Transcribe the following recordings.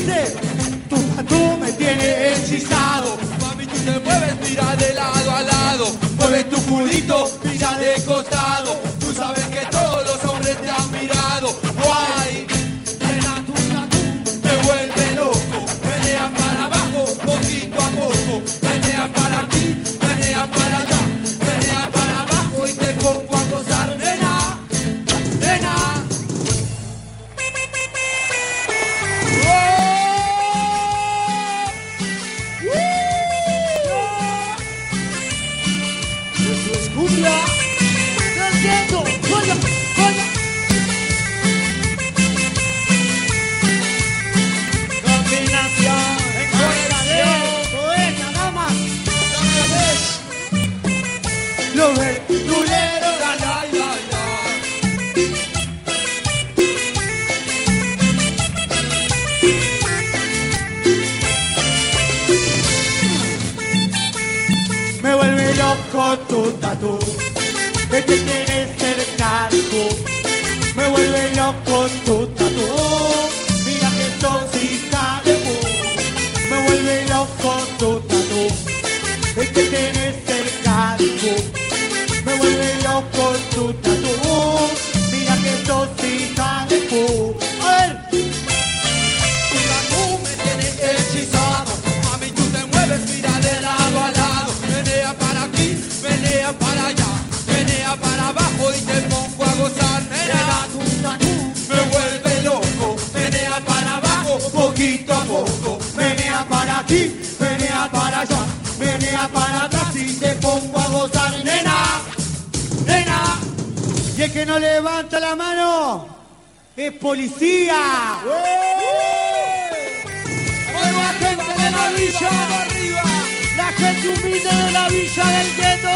dice, tú me tienes hechizado. Mami, tú te mueves, mira de lado a lado. Mueve tu culito, mira de costado. Tú sabes que todos los hombres te han mirado. Guay, nena, tú me vuelve loco. Menea para abajo, poquito a poco. Menea para aquí, menea para allá. Menea para abajo y te pongo a gozar, nena, nena. Cumbia del gueto, coño, coño. Combinación, encuadración, ella nada más. Lo verdulero, La, la, la, la. me vuelve loco tu tatú, que te tienes cerca tú. Me vuelve loco tu tatú, mira que sos hija de pu. Me vuelve loco tu tatú, que te tienes cerca tú. Me vuelve loco tu tatú, mira que sos hija de pu. A ver. Tú me tienes hechizado. Mami, tú te mueves, mira de lado a lado. Menea para aquí, menea para allá. Menea para abajo y te pongo a gozar. Nena, me vuelve loco. Menea para abajo, poquito a poco. Menea para aquí, menea para allá, menea para atrás y te pongo a gozar, nena, nena. Y el que no levanta la mano es policía. Bueno, la gente de la villa, Arriba. la gente humilde de la villa del gueto.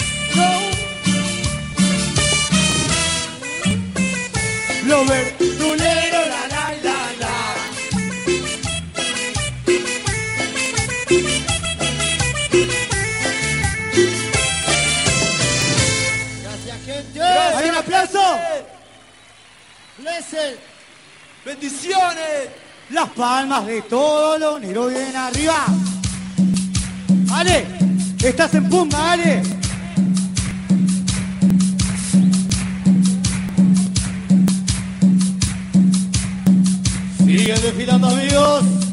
Lo verdulero, la la la la. Gracias, gente. ¿Hay un aplauso? Blessed. Bendiciones. Las palmas de todos los negros bien arriba. Ale, estás en Pumba, Ale. Siguen desfilando, amigos.